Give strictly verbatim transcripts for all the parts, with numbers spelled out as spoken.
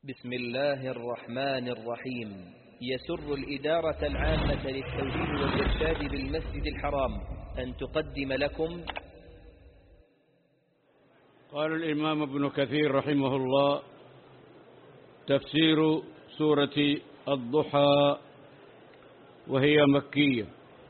بسم الله الرحمن الرحيم. يسر الإدارة العامة للتوجيه والإرشاد بالمسجد الحرام أن تقدم لكم قال الإمام ابن كثير رحمه الله: تفسير سورة الضحى وهي مكية.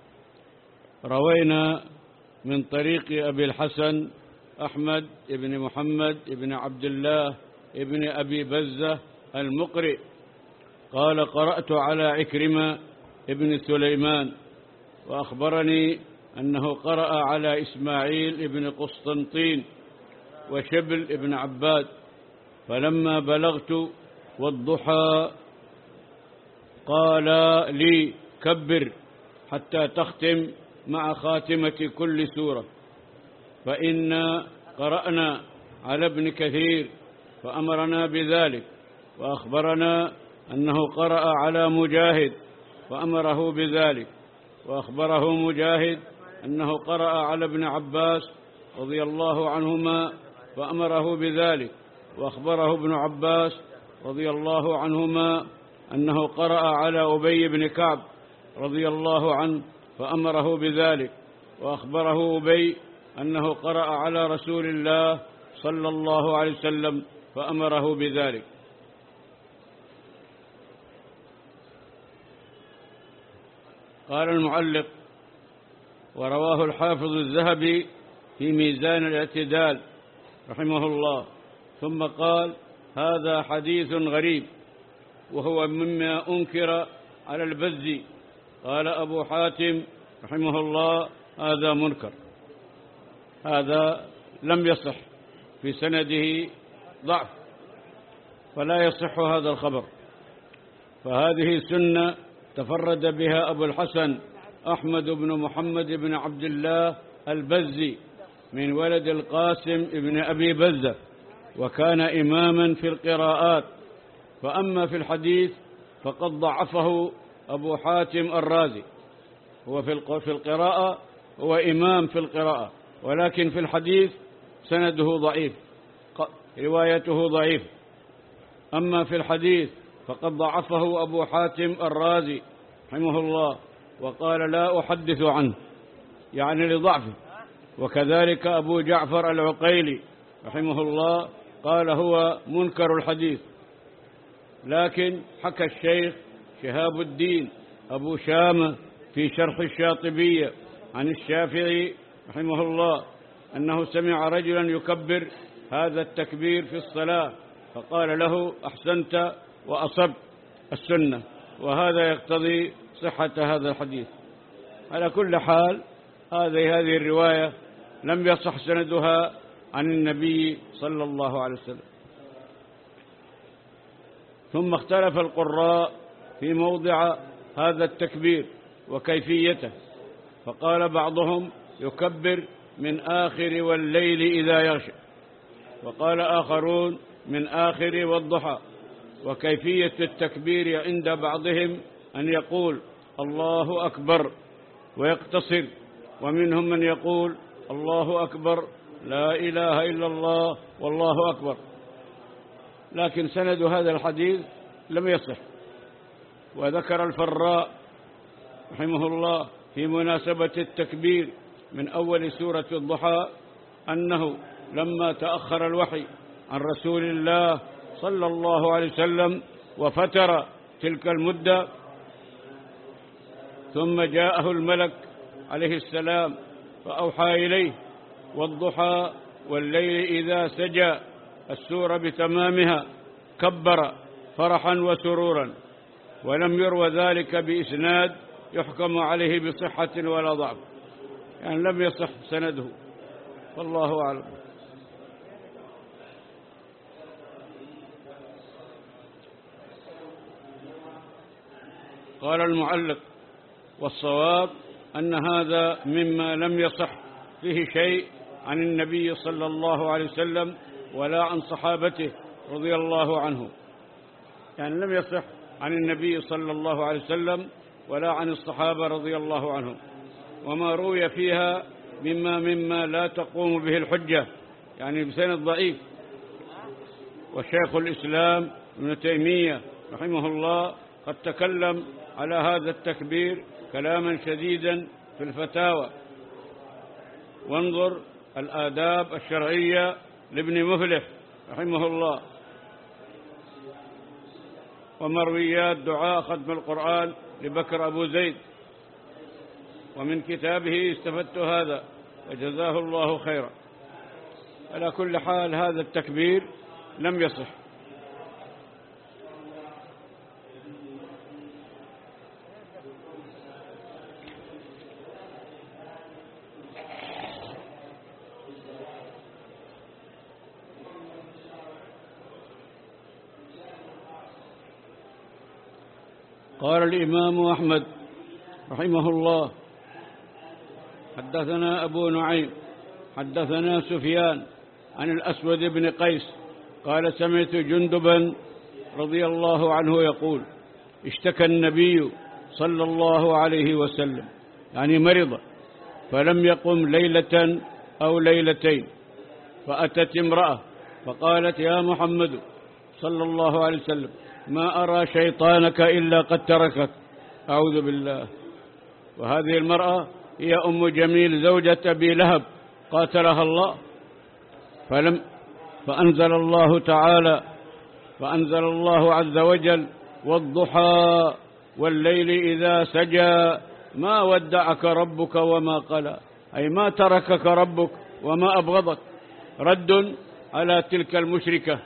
روينا من طريق أبي الحسن أحمد بن محمد بن عبد الله ابن أبي بزة المقرئ قال: قرأت على عكرمة ابن سليمان وأخبرني أنه قرأ على إسماعيل ابن قسطنطين وشبل ابن عباد. فلما بلغت والضحى قال لي: كبر حتى تختم مع خاتمة كل سورة، فإنا قرأنا على ابن كثير فأمرنا بذلك، وأخبرنا أنه قرأ على مجاهد فأمره بذلك، وأخبره مجاهد أنه قرأ على ابن عباس رضي الله عنهما فأمره بذلك، وأخبره ابن عباس رضي الله عنهما أنه قرأ على أبي بن كعب رضي الله عنه فأمره بذلك، وأخبره أبي أنه قرأ على رسول الله صلى الله عليه وسلم فأمره بذلك. قال المعلق: ورواه الحافظ الذهبي في ميزان الاعتدال رحمه الله، ثم قال: هذا حديث غريب وهو مما أنكر على البزي. قال أبو حاتم رحمه الله: هذا منكر، هذا لم يصح، في سنده ضعف، فلا يصح هذا الخبر. فهذه سنة تفرد بها أبو الحسن أحمد بن محمد بن عبد الله البزي من ولد القاسم بن أبي بزة، وكان إماما في القراءات. فأما في الحديث فقد ضعفه أبو حاتم الرازي. هو في القراءة هو إمام في القراءة، ولكن في الحديث سنده ضعيف، روايته ضعيف. أما في الحديث فقد ضعفه أبو حاتم الرازي رحمه الله، وقال: لا أحدث عنه، يعني لضعفه. وكذلك أبو جعفر العقيلي رحمه الله قال: هو منكر الحديث. لكن حكى الشيخ شهاب الدين أبو شامة في شرح الشاطبية عن الشافعي رحمه الله أنه سمع رجلا يكبر هذا التكبير في الصلاة، فقال له: أحسنت وأصبت السنة، وهذا يقتضي صحة هذا الحديث. على كل حال، هذه هذه الرواية لم يصح سندها عن النبي صلى الله عليه وسلم. ثم اختلف القراء في موضع هذا التكبير وكيفيته، فقال بعضهم: يكبر من آخر والليل إذا يغشى، وقال آخرون: من آخر والضحى. وكيفية التكبير عند بعضهم أن يقول: الله أكبر ويقتصر، ومنهم من يقول: الله أكبر لا إله إلا الله والله أكبر. لكن سند هذا الحديث لم يصح. وذكر الفراء رحمه الله في مناسبة التكبير من أول سورة الضحى أنه لما تأخر الوحي عن رسول الله صلى الله عليه وسلم وفتر تلك المدة، ثم جاءه الملك عليه السلام فأوحى إليه: والضحى والليل إذا سجى، السورة بتمامها، كبر فرحا وسرورا. ولم يروى ذلك بإسناد يحكم عليه بصحة ولا ضعف، يعني لم يصح سنده، والله أعلم. قال المعلق: والصواب أن هذا مما لم يصح فيه شيء عن النبي صلى الله عليه وسلم ولا عن صحابته رضي الله عنهم، يعني لم يصح عن النبي صلى الله عليه وسلم ولا عن الصحابة رضي الله عنهم. وما روي فيها مما مما لا تقوم به الحجة، يعني بسند ضعيف. وشيخ الإسلام ابن تيمية رحمه الله قد تكلم على هذا التكبير كلاما شديدا في الفتاوى. وانظر الآداب الشرعية لابن مفلح رحمه الله، ومرويات دعاء ختم القرآن لبكر أبو زيد، ومن كتابه استفدت هذا وجزاه الله خيرا. على كل حال هذا التكبير لم يصح. قال الإمام أحمد رحمه الله حدثنا أبو نعيم حدثنا سفيان عن الأسود بن قيس قال سمعت جندبا رضي الله عنه يقول اشتكى النبي صلى الله عليه وسلم، يعني مرض، فلم يقم ليلة أو ليلتين، فأتت امرأة فقالت يا محمد صلى الله عليه وسلم ما أرى شيطانك إلا قد تركك. أعوذ بالله. وهذه المرأة هي أم جميل زوجة أبي لهب قاتلها الله. فلم فأنزل الله تعالى فأنزل الله عز وجل والضحى والليل إذا سجى ما ودعك ربك وما قلى، أي ما تركك ربك وما أبغضك، رد على تلك المشركة.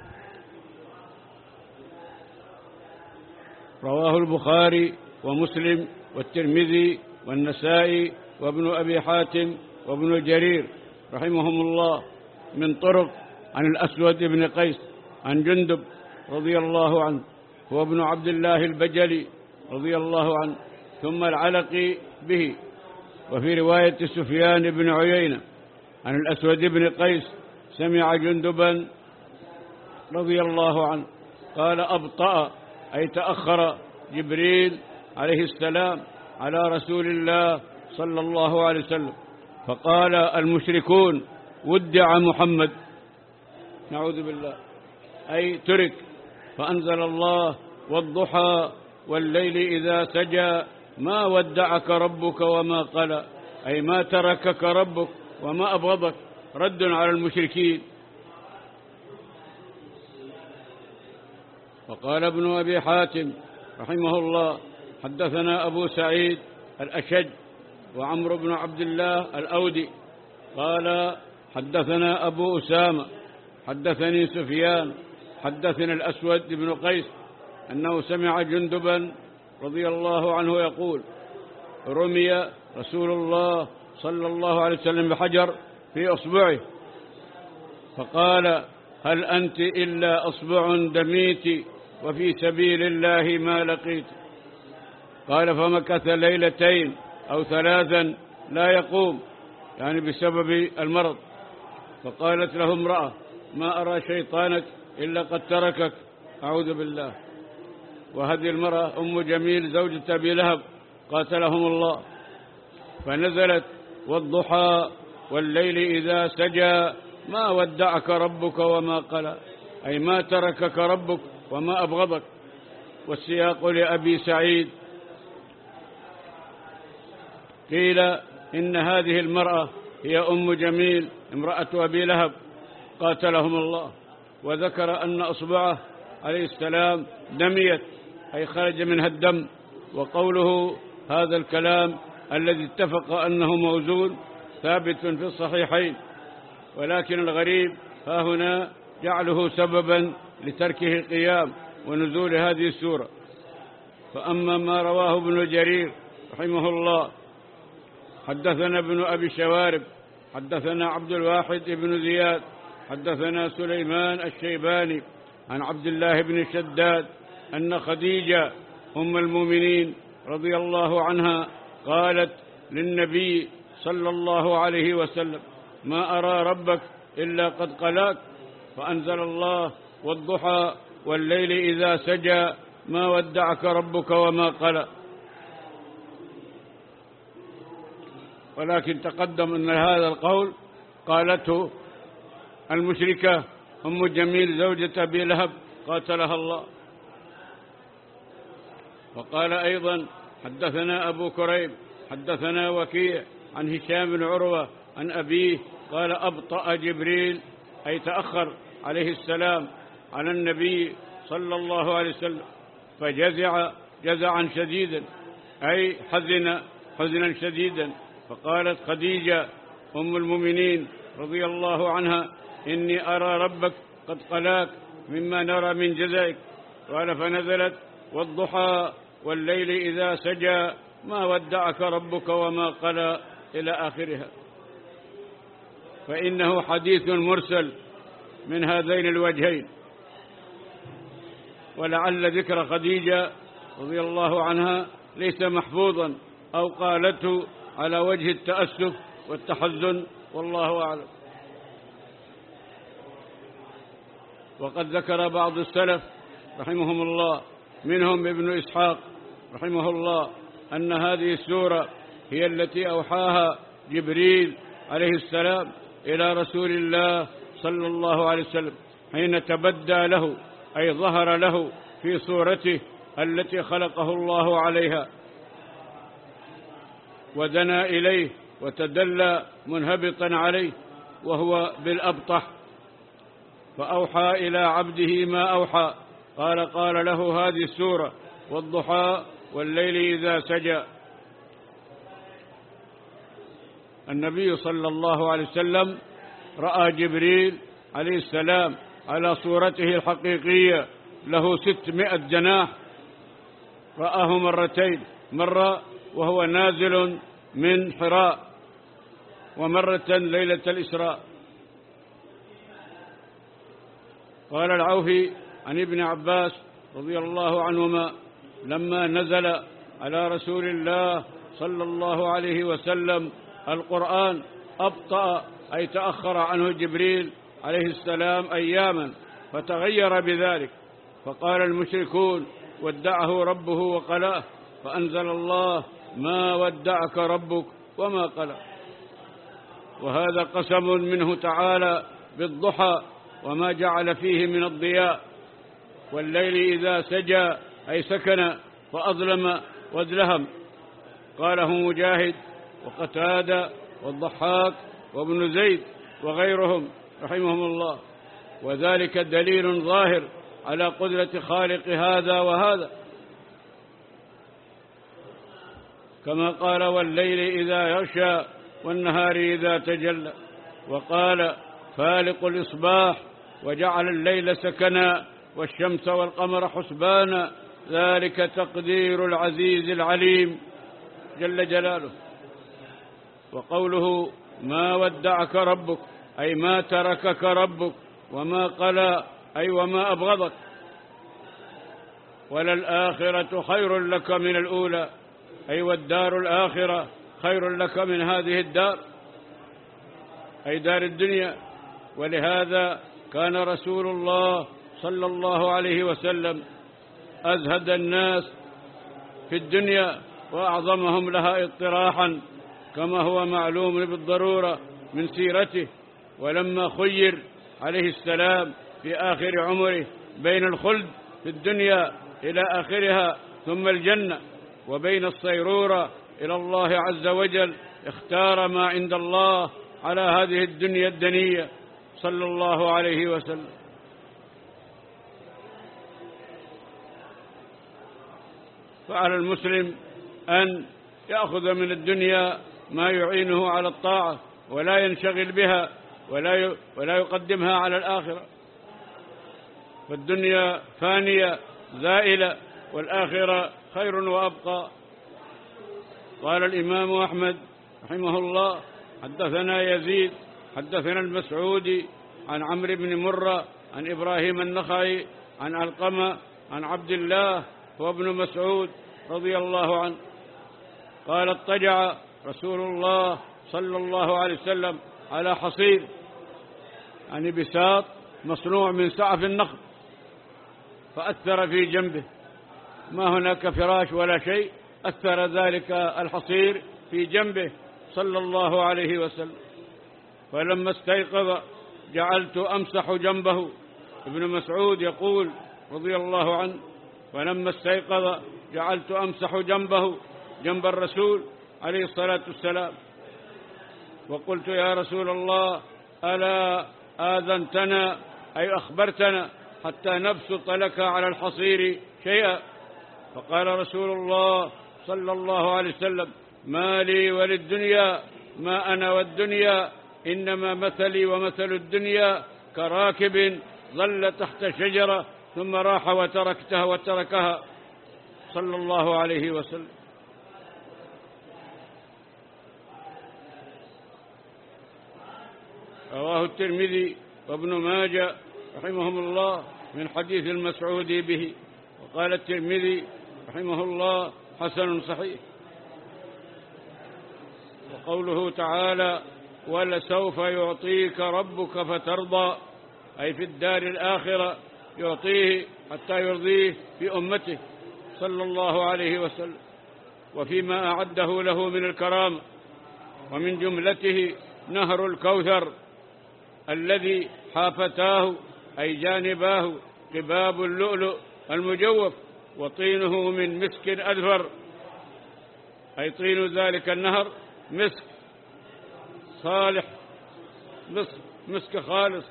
رواه البخاري ومسلم والترمذي والنسائي وابن أبي حاتم وابن جرير رحمهم الله من طرق عن الأسود بن قيس عن جندب رضي الله عنه هو ابن عبد الله البجلي رضي الله عنه، ثم العلقي به. وفي رواية سفيان بن عيينة عن الأسود بن قيس سمع جندبا رضي الله عنه قال أبطأ، أي تأخر جبريل عليه السلام على رسول الله صلى الله عليه وسلم، فقال المشركون ودع محمد، نعوذ بالله، أي ترك. فأنزل الله والضحى والليل إذا سجى ما ودعك ربك وما قلى، أي ما تركك ربك وما أبغضك، رد على المشركين. وقال ابن أبي حاتم رحمه الله حدثنا أبو سعيد الأشج وعمرو بن عبد الله الأودي قال حدثنا أبو أسامة حدثني سفيان حدثنا الأسود بن قيس أنه سمع جندبا رضي الله عنه يقول رمي رسول الله صلى الله عليه وسلم بحجر في أصبعه، فقال هل أنت إلا أصبع دميت وفي سبيل الله ما لقيت؟ قال فمكث ليلتين أو ثلاثا لا يقوم، يعني بسبب المرض. فقالت له امرأة ما أرى شيطانك إلا قد تركك، أعوذ بالله. وهذه المرأة أم جميل زوجة أبي لهب قاتلهم الله. فنزلت والضحى والليل إذا سجى ما ودعك ربك وما قلى، أي ما تركك ربك وما أبغضك. والسياق لأبي سعيد قيل إن هذه المرأة هي أم جميل امرأة أبي لهب قاتلهم الله، وذكر أن أصبعه عليه السلام دميت، أي خرج منها الدم. وقوله هذا الكلام الذي اتفق أنه موزون ثابت في الصحيحين، ولكن الغريب ها هنا جعله سببا لتركه قيام ونزول هذه السورة. فأما ما رواه ابن جرير رحمه الله حدثنا ابن أبي شوارب حدثنا عبد الواحد بن زياد حدثنا سليمان الشيباني عن عبد الله بن شداد أن خديجة أم المؤمنين رضي الله عنها قالت للنبي صلى الله عليه وسلم ما أرى ربك إلا قد قلاك، فأنزل الله والضحى والليل إذا سجى ما ودعك ربك وما قلى. ولكن تقدم أن هذا القول قالته المشركة أم جميل زوجة أبي لهب قاتلها الله. وقال أيضا: حدثنا أبو كريب حدثنا وكيع عن هشام بن عروة عن أبيه قال: أبطأ جبريل، أي تأخر عليه السلام على النبي صلى الله عليه وسلم، فجزع جزعا شديدا، أي حزن حزنا شديدا. فقالت خديجة أم المؤمنين رضي الله عنها: إني أرى ربك قد قلاك مما نرى من جزائك. قال: فنزلت: والضحى والليل إذا سجى ما ودعك ربك وما قلى، إلى آخرها. فإنه حديث مرسل من هذين الوجهين، ولعل ذكر خديجة رضي الله عنها ليس محفوظا أو قالته على وجه التأسف والتحزن، والله أعلم. وقد ذكر بعض السلف رحمهم الله منهم ابن إسحاق رحمه الله أن هذه السورة هي التي أوحاها جبريل عليه السلام إلى رسول الله صلى الله عليه وسلم حين تبدى له، أي ظهر له في صورته التي خلقه الله عليها، ودنا إليه وتدلى منهبطا عليه وهو بالأبطح، فأوحى إلى عبده ما أوحى. قال قال له هذه السورة: والضحى والليل إذا سجى. النبي صلى الله عليه وسلم رأى جبريل عليه السلام على صورته الحقيقية، له ستمائة جناح، رآه مرتين، مرة وهو نازل من حراء، ومرة ليلة الإسراء. قال العوفي عن ابن عباس رضي الله عنهما: لما نزل على رسول الله صلى الله عليه وسلم القرآن أبطأ، أي تأخر عنه جبريل عليه السلام أياما، فتغير بذلك. فقال المشركون: ودعه ربه وقلاه، فأنزل الله: ما ودعك ربك وما قلى. وهذا قسم منه تعالى بالضحى وما جعل فيه من الضياء، والليل إذا سجى، أي سكن فأظلم وازلهم. قاله مجاهد وقتادة والضحاك وابن زيد وغيرهم رحمهم الله، وذلك دليل ظاهر على قدرة خالق هذا وهذا، كما قال: والليل إذا يغشى والنهار إذا تجلى. وقال: فالق الإصباح وجعل الليل سكنا والشمس والقمر حسبانا، ذلك تقدير العزيز العليم جل جلاله. وقوله: ما ودعك ربك، أي ما تركك ربك، وما قلى، أي وما أبغضك. وللآخرة خير لك من الأولى، أي والدار الآخرة خير لك من هذه الدار، أي دار الدنيا. ولهذا كان رسول الله صلى الله عليه وسلم أزهد الناس في الدنيا وأعظمهم لها اطراحا، كما هو معلوم بالضرورة من سيرته. ولما خير عليه السلام في آخر عمره بين الخلد في الدنيا إلى آخرها ثم الجنة، وبين الصيرورة إلى الله عز وجل، اختار ما عند الله على هذه الدنيا الدنية صلى الله عليه وسلم. فعلى المسلم أن يأخذ من الدنيا ما يعينه على الطاعة، ولا ينشغل بها، ولا ولا يقدمها على الآخرة. فالدنيا فانية زائلة، والآخرة خير وأبقى. قال الإمام أحمد رحمه الله: حدثنا يزيد حدثنا المسعودي عن عمرو بن مرة عن إبراهيم النخعي عن علقمة عن عبد الله وابن مسعود رضي الله عنه قال: اضطجع رسول الله صلى الله عليه وسلم على حصير، يعني بساط مصنوع من سعف النخل، فأثر في جنبه، ما هناك فراش ولا شيء، أثر ذلك الحصير في جنبه صلى الله عليه وسلم. فلما استيقظ جعلت أمسح جنبه. ابن مسعود يقول: رضي الله عنه: فلما استيقظ جعلت أمسح جنبه جنب الرسول عليه الصلاة والسلام، وقلت: يا رسول الله، ألا آذنتنا أي أخبرتنا حتى نبسط لك على الحصير شيئا؟ فقال رسول الله صلى الله عليه وسلم: ما لي وللدنيا، ما أنا والدنيا، إنما مثلي ومثل الدنيا كراكب ظل تحت شجرة ثم راح وتركتها وتركها، صلى الله عليه وسلم. رواه الترمذي وابن ماجه رحمهم الله من حديث المسعودي به، وقال الترمذي رحمه الله: حسن صحيح. وقوله تعالى: ولسوف يعطيك ربك فترضى، أي في الدار الآخرة يعطيه حتى يرضيه في أمته صلى الله عليه وسلم، وفيما أعده له من الكرامة، ومن جملته نهر الكوثر الذي حافتاه أي جانباه قباب اللؤلؤ المجوف، وطينه من مسك أذفر، أي طين ذلك النهر مسك صالح، مسك خالص.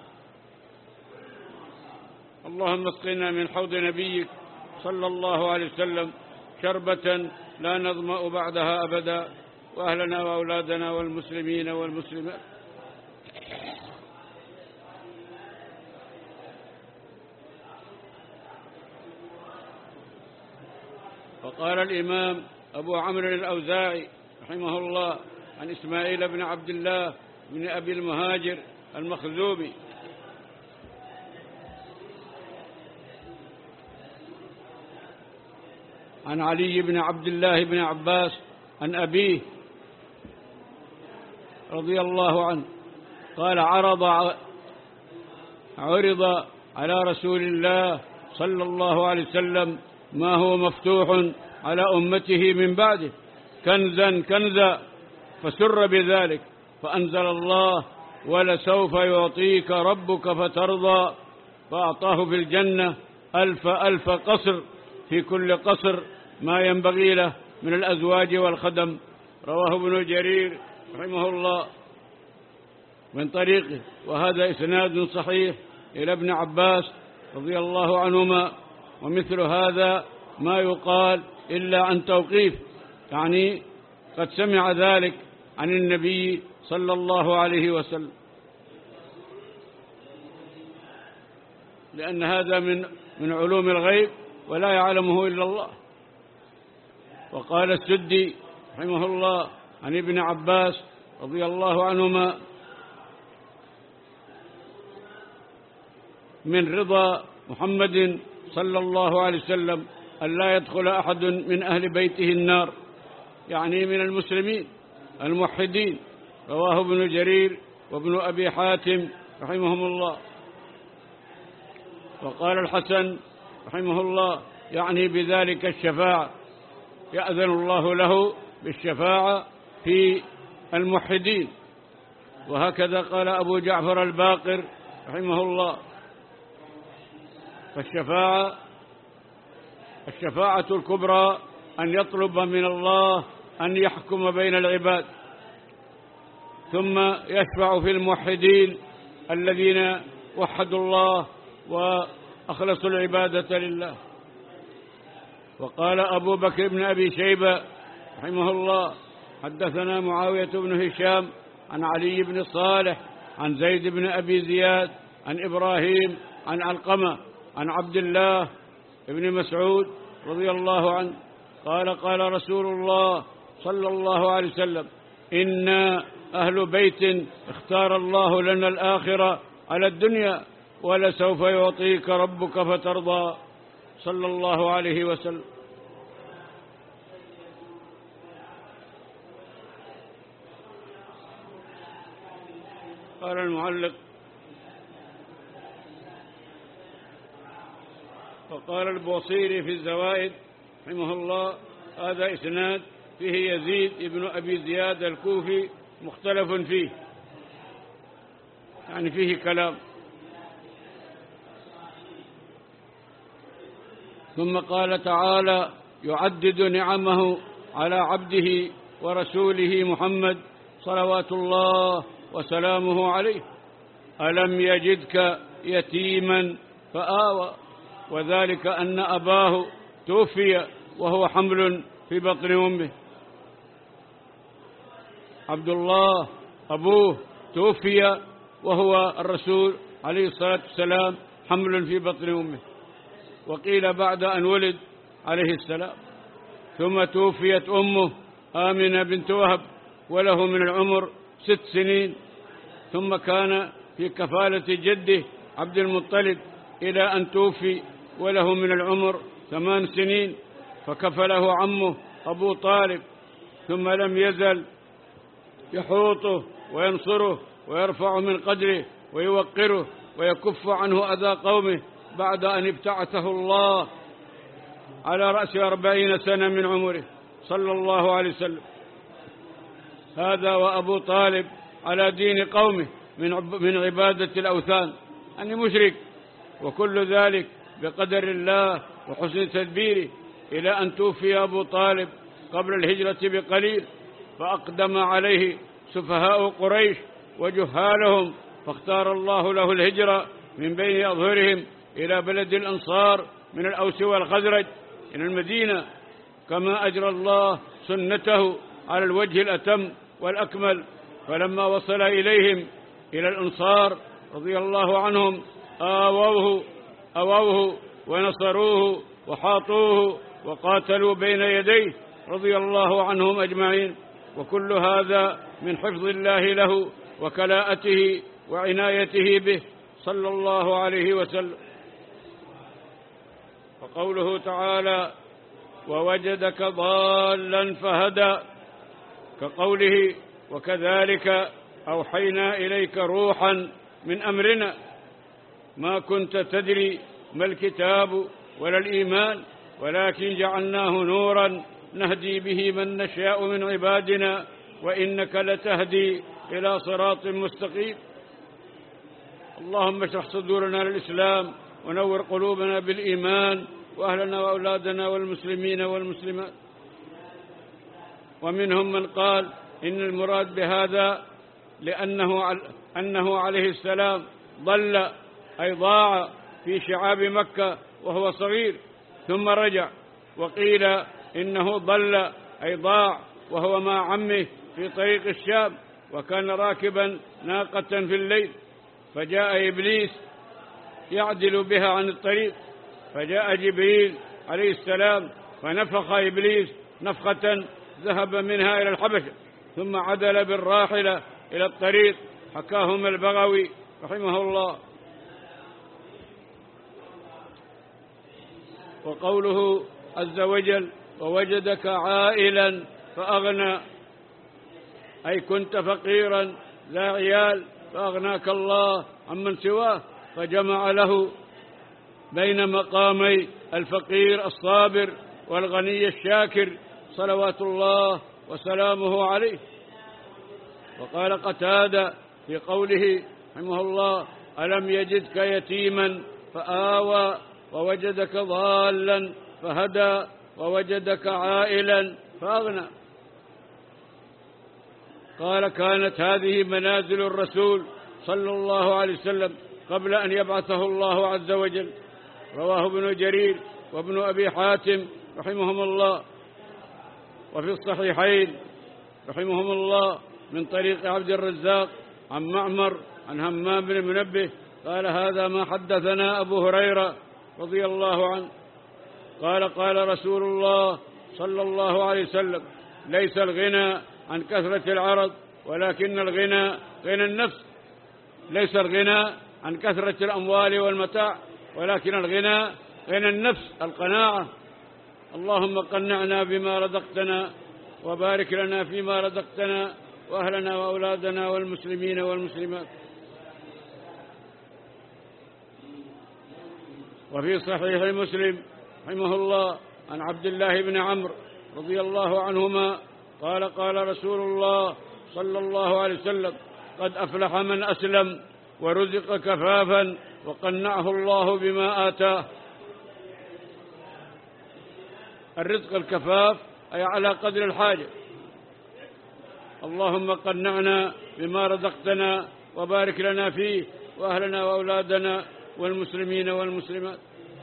اللهم اسقنا من حوض نبيك صلى الله عليه وسلم شربة لا نظمأ بعدها أبدا، وأهلنا وأولادنا والمسلمين والمسلمات. وقال الإمام أبو عمرو الأوزاعي رحمه الله عن إسماعيل بن عبد الله بن أبي المهاجر المخزومي: عن علي بن عبد الله بن عباس عن أبيه رضي الله عنه قال: عرض عرض على رسول الله صلى الله عليه وسلم ما هو مفتوح على أمته من بعده كنزا كنزا، فسر بذلك، فأنزل الله: ولسوف يعطيك ربك فترضى، فأعطاه في الجنة ألف ألف قصر، في كل قصر ما ينبغي له من الأزواج والخدم. رواه ابن جرير رحمه الله من طريقه، وهذا إسناد صحيح إلى ابن عباس رضي الله عنهما. ومثل هذا ما يقال إلا عن توقيف، يعني قد سمع ذلك عن النبي صلى الله عليه وسلم، لأن هذا من من علوم الغيب ولا يعلمه إلا الله. وقال السدي رحمه الله عن ابن عباس رضي الله عنهما: من رضا محمد صلى الله عليه وسلم أن لا يدخل أحد من أهل بيته النار، يعني من المسلمين الموحدين. رواه ابن جرير وابن أبي حاتم رحمهم الله. وقال الحسن رحمه الله: يعني بذلك الشفاعة، يأذن الله له بالشفاعة في الموحدين. وهكذا قال أبو جعفر الباقر رحمه الله: فالشفاعة الشفاعة الكبرى أن يطلب من الله أن يحكم بين العباد، ثم يشفع في الموحدين الذين وحدوا الله وأخلصوا العبادة لله. وقال أبو بكر بن أبي شيبة رحمه الله: حدثنا معاوية بن هشام عن علي بن صالح عن زيد بن أبي زياد عن إبراهيم عن علقمة عن عبد الله بن مسعود رضي الله عنه قال: قال رسول الله صلى الله عليه وسلم: إنا أهل بيت اختار الله لنا الآخرة على الدنيا، ولسوف يعطيك ربك فترضى، صلى الله عليه وسلم. قال المعلق: وقال البوصيري في الزوائد رحمه الله: هذا إسناد فيه يزيد ابن أبي زياد الكوفي مختلف فيه، يعني فيه كلام. ثم قال تعالى يعدد نعمه على عبده ورسوله محمد صلوات الله وسلامه عليه: ألم يجدك يتيما فآوى، وذلك أن أباه توفي وهو حمل في بطن أمه. عبد الله أبوه توفي وهو الرسول عليه الصلاة والسلام حمل في بطن أمه، وقيل بعد أن ولد عليه السلام. ثم توفيت أمه آمنة بنت وهب وله من العمر ست سنين، ثم كان في كفالة جده عبد المطلب إلى أن توفي وله من العمر ثمان سنين، فكفله عمه أبو طالب، ثم لم يزل يحوطه وينصره ويرفع من قدره ويوقره ويكف عنه أذى قومه بعد أن ابتعثه الله على رأس أربعين سنة من عمره صلى الله عليه وسلم. هذا وأبو طالب على دين قومه من عبادة الأوثان، أني مشرك، وكل ذلك بقدر الله وحسن تدبيره، إلى أن توفي أبو طالب قبل الهجرة بقليل، فأقدم عليه سفهاء قريش وجهالهم، فاختار الله له الهجرة من بين أظهرهم إلى بلد الأنصار من الأوس والخزرج إلى المدينة، كما أجرى الله سنته على الوجه الأتم والأكمل. فلما وصل إليهم إلى الأنصار رضي الله عنهم آووه أووه ونصروه وحاطوه وقاتلوا بين يديه رضي الله عنهم أجمعين، وكل هذا من حفظ الله له وكلاءته وعنايته به صلى الله عليه وسلم. وقوله تعالى ووجدك ضالا فهدى، كقوله وكذلك أوحينا إليك روحا من أمرنا ما كنت تدري ما الكتاب ولا الإيمان ولكن جعلناه نورا نهدي به من نشاء من عبادنا وإنك لتهدي إلى صراط مستقيم. اللهم اشرح صدورنا للإسلام ونور قلوبنا بالإيمان وأهلنا وأولادنا والمسلمين والمسلمات. ومنهم من قال إن المراد بهذا لأنه أنه عليه السلام ضل أي ضاع في شعاب مكة وهو صغير ثم رجع، وقيل إنه ضل أي ضاع وهو مع عمه في طريق الشام، وكان راكبا ناقة في الليل، فجاء إبليس يعدل بها عن الطريق، فجاء جبريل عليه السلام فنفخ إبليس نفخة ذهب منها إلى الحبشة، ثم عدل بالراحلة إلى الطريق، حكاهم البغوي رحمه الله. وقوله عز وجل ووجدك عائلا فأغنى، أي كنت فقيرا لا عيال فأغناك الله عمن سواه، فجمع له بين مقامي الفقير الصابر والغني الشاكر صلوات الله وسلامه عليه. وقال قتادة في قوله رحمه الله ألم يجدك يتيما فآوى ووجدك ضالا فهدى ووجدك عائلا فأغنى. قال كانت هذه منازل الرسول صلى الله عليه وسلم قبل أن يبعثه الله عز وجل. رواه ابن جرير وابن أبي حاتم رحمهم الله، وفي الصحيحين رحمهم الله من طريق عبد الرزاق عن معمر عن همام بن منبه قال هذا ما حدثنا أبو هريرة رضي الله عنه قال قال رسول الله صلى الله عليه وسلم ليس الغنى عن كثرة العرض ولكن الغنى غنى النفس. ليس الغنى عن كثرة الأموال والمتاع ولكن الغنى غنى النفس، القناعة. اللهم قنعنا بما رزقتنا وبارك لنا فيما رزقتنا وأهلنا وأولادنا والمسلمين والمسلمات. وفي صحيح مسلم رحمه الله عن عبد الله بن عمرو رضي الله عنهما قال قال رسول الله صلى الله عليه وسلم قد أفلح من أسلم ورزق كفافا وقنعه الله بما آتاه. الرزق الكفاف أي على قدر الحاجة. اللهم قنعنا بما رزقتنا وبارك لنا فيه وأهلنا وأولادنا والمسلمين والمسلمات.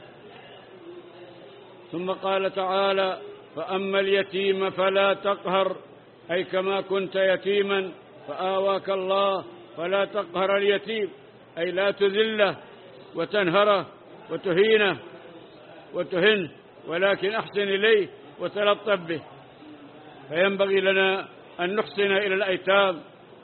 ثم قال تعالى: فأما اليتيم فلا تقهر، أي كما كنت يتيما فآواك الله فلا تقهر اليتيم، أي لا تذله وتنهره وتهينه وتهنه، ولكن أحسن إليه وتلطف به. فينبغي لنا أن نحسن إلى الأيتام.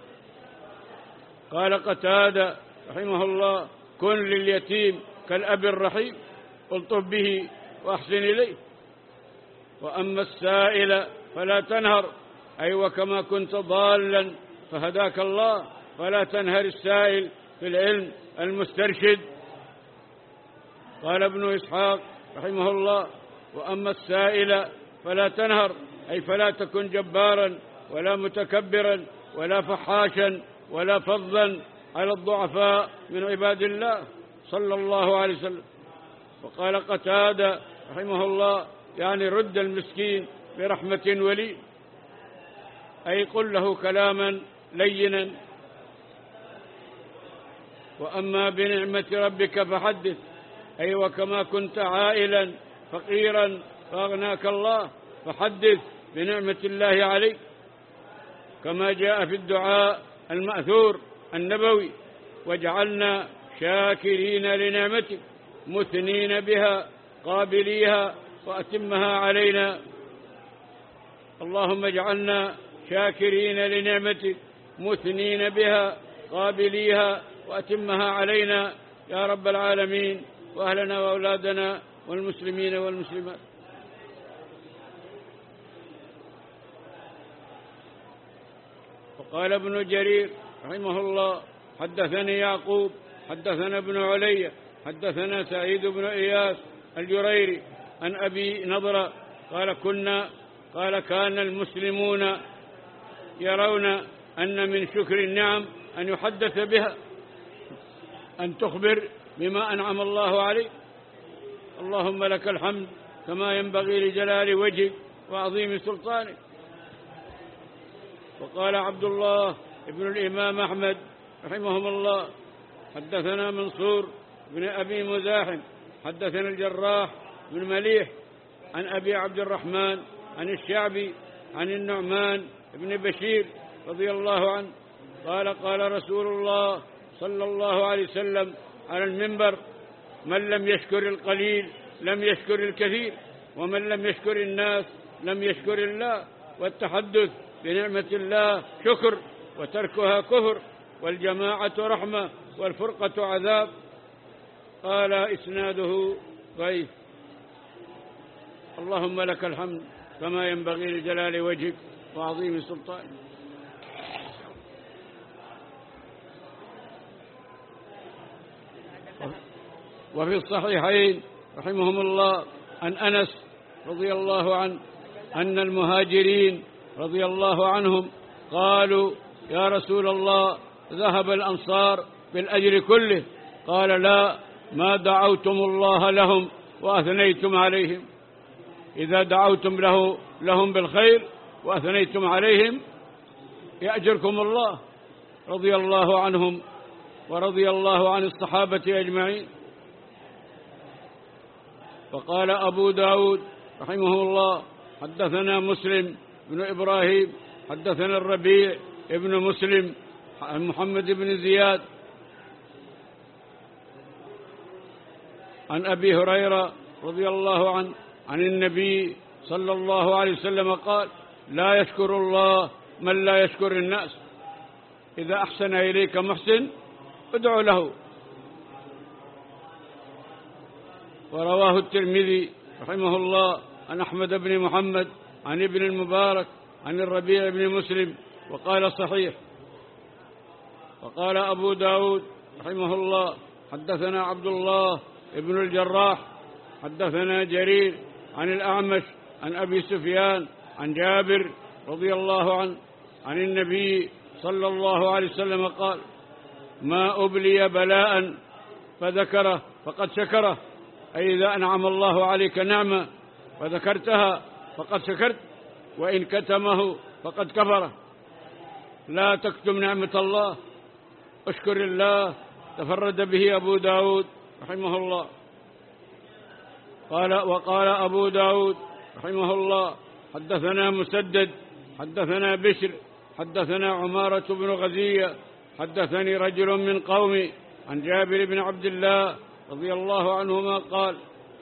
قال قتادة رحمه الله: كن لليتيم كالأب الرحيم، الطف به وأحسن إليه. وأما السائل فلا تنهر، أي وكما كنت ضالا فهداك الله فلا تنهر السائل في العلم المسترشد. قال ابن إسحاق رحمه الله: وأما السائل فلا تنهر، أي فلا تكن جبارا ولا متكبرا ولا فحاشا ولا فظا على الضعفاء من عباد الله صلى الله عليه وسلم. وقال قتادة رحمه الله: يعني رد المسكين برحمة ولي، أي قل له كلاما لينا. وأما بنعمة ربك فحدث، أي وكما كنت عائلا فقيرا فأغناك الله فحدث بنعمة الله عليك، كما جاء في الدعاء المأثور النبوي: واجعلنا شاكرين لنعمتك مثنين بها قابليها وأتمها علينا. اللهم اجعلنا شاكرين لنعمتك مثنين بها قابليها وأتمها علينا يا رب العالمين، وأهلنا وأولادنا والمسلمين والمسلمات. وقال ابن جرير رحمه الله: حدثني يعقوب حدثنا ابن علي حدثنا سعيد بن إياس الجريري عن أبي نضرة قال كنا قال كان المسلمون يرون أن من شكر النعم أن يحدث بها، أن تخبر بما أنعم الله عليك. اللهم لك الحمد كما ينبغي لجلال وجهك وعظيم سلطانك. وقال عبد الله ابن الإمام أحمد رحمهم الله: حدثنا منصور بن أبي مزاحم حدثنا الجراح بن مليح عن أبي عبد الرحمن عن الشعبي عن النعمان بن بشير رضي الله عنه قال: قال رسول الله صلى الله عليه وسلم على المنبر: من لم يشكر القليل لم يشكر الكثير، ومن لم يشكر الناس لم يشكر الله. والتحدث بنعمة الله شكر، وتركها كفر، والجماعة رحمة، والفرقة عذاب. قال إسناده ضعيف. اللهم لك الحمد كما ينبغي لجلال وجهك وعظيم سلطانك. وفي الصحيحين رحمهم الله عن أنس رضي الله عنه أن المهاجرين رضي الله عنهم قالوا: يا رسول الله، ذهب الأنصار بالأجر كله. قال: لا، ما دعوتم الله لهم وأثنيتم عليهم. إذا دعوتم له لهم بالخير وأثنيتم عليهم يأجركم الله. رضي الله عنهم ورضي الله عن الصحابة أجمعين. وقال أبو داود رحمه الله: حدثنا مسلم بن إبراهيم حدثنا الربيع ابن مسلم عن محمد بن زياد عن أبي هريرة رضي الله عنه عن النبي صلى الله عليه وسلم قال: لا يشكر الله من لا يشكر الناس. إذا أحسن إليك محسن ادعو له. ورواه الترمذي رحمه الله عن أحمد بن محمد عن ابن المبارك عن الربيع بن مسلم وقال: صحيح. وقال أبو داود رحمه الله: حدثنا عبد الله ابن الجراح حدثنا جرير عن الأعمش عن أبي سفيان عن جابر رضي الله عنه عن النبي صلى الله عليه وسلم قال: ما أبلي بلاء فذكره فقد شكره. أي إذا أنعم الله عليك نعمة وذكرتها فقد شكرت، وإن كتمه فقد كفره. لا تكتم نعمة الله، اشكر الله. تفرد به أبو داود رحمه الله. قال وقال أبو داود رحمه الله: حدثنا مسدد حدثنا بشر حدثنا عمارة بن غزية حدثني رجل من قومي عن جابر بن عبد الله رضي الله عنهما قال: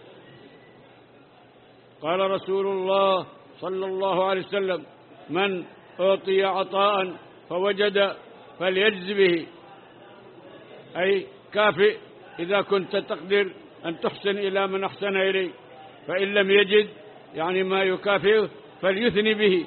قال رسول الله صلى الله عليه وسلم: من أعطي عطاء فوجد فليجز به، أي كافئ إذا كنت تقدر أن تحسن إلى من أحسن إليه، فإن لم يجد يعني ما يكافئه فليثني به،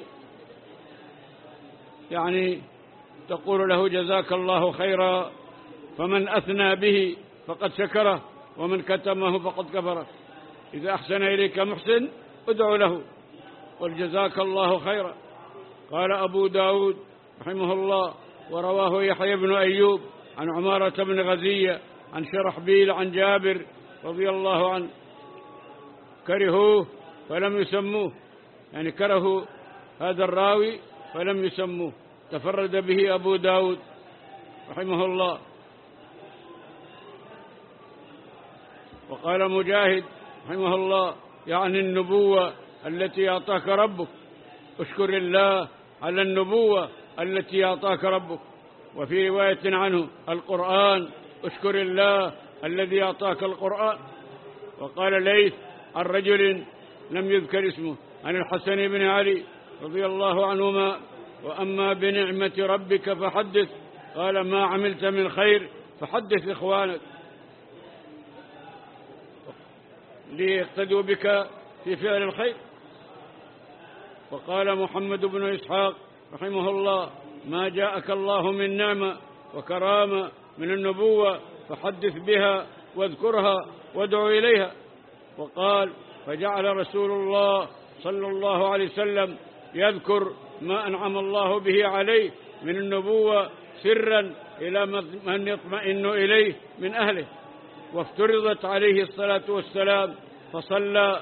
يعني تقول له جزاك الله خيرا، فمن أثنى به فقد شكره، ومن كتمه فقد كفره. إذا أحسن إليك محسن ادعو له قل جزاك الله خيرا. قال أبو داود رحمه الله: ورواه يحيى بن أيوب عن عمارة بن غزية عن شرحبيل عن جابر رضي الله عنه. كرهوه فلم يسموه، يعني كرهوا هذا الراوي فلم يسموه. تفرد به أبو داود رحمه الله. وقال مجاهد رحمه الله: يعني النبوة التي أعطاك ربك، اشكر الله على النبوة التي أعطاك ربك. وفي رواية عنه: القرآن، اشكر الله الذي أعطاك القرآن. وقال ليث عن رجل لم يذكر اسمه عن الحسن بن علي رضي الله عنهما: وأما بنعمة ربك فحدث، قال: ما عملت من خير فحدث إخوانك ليقتدوا بك في فعل الخير. وقال محمد بن إسحاق رحمه الله: ما جاءك الله من نعمة وكرامة من النبوة فحدث بها واذكرها وادعو إليها. وقال: فجعل رسول الله صلى الله عليه وسلم يذكر ما أنعم الله به عليه من النبوة سرا إلى من يطمئن إليه من أهله. وافترضت عليه الصلاة والسلام فصلى.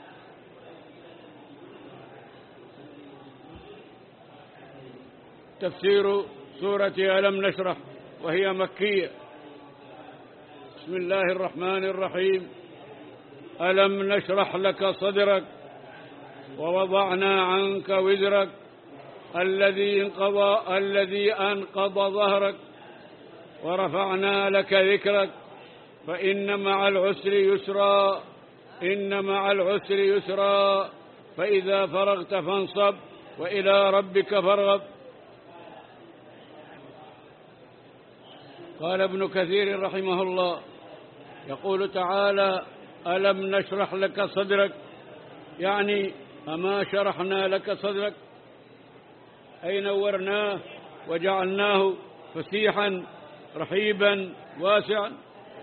تفسير سورة ألم نشرح، وهي مكية. بسم الله الرحمن الرحيم. ألم نشرح لك صدرك ووضعنا عنك وزرك الذي انقضى الذي أنقض ظهرك ورفعنا لك ذكرك فإن مع العسر يسرا إن مع العسر يسرا فإذا فرغت فانصب وإلى ربك فارغب. قال ابن كثير رحمه الله: يقول تعالى: ألم نشرح لك صدرك، يعني أما شرحنا لك صدرك، أي نورناه وجعلناه فسيحا رحيبا واسعا،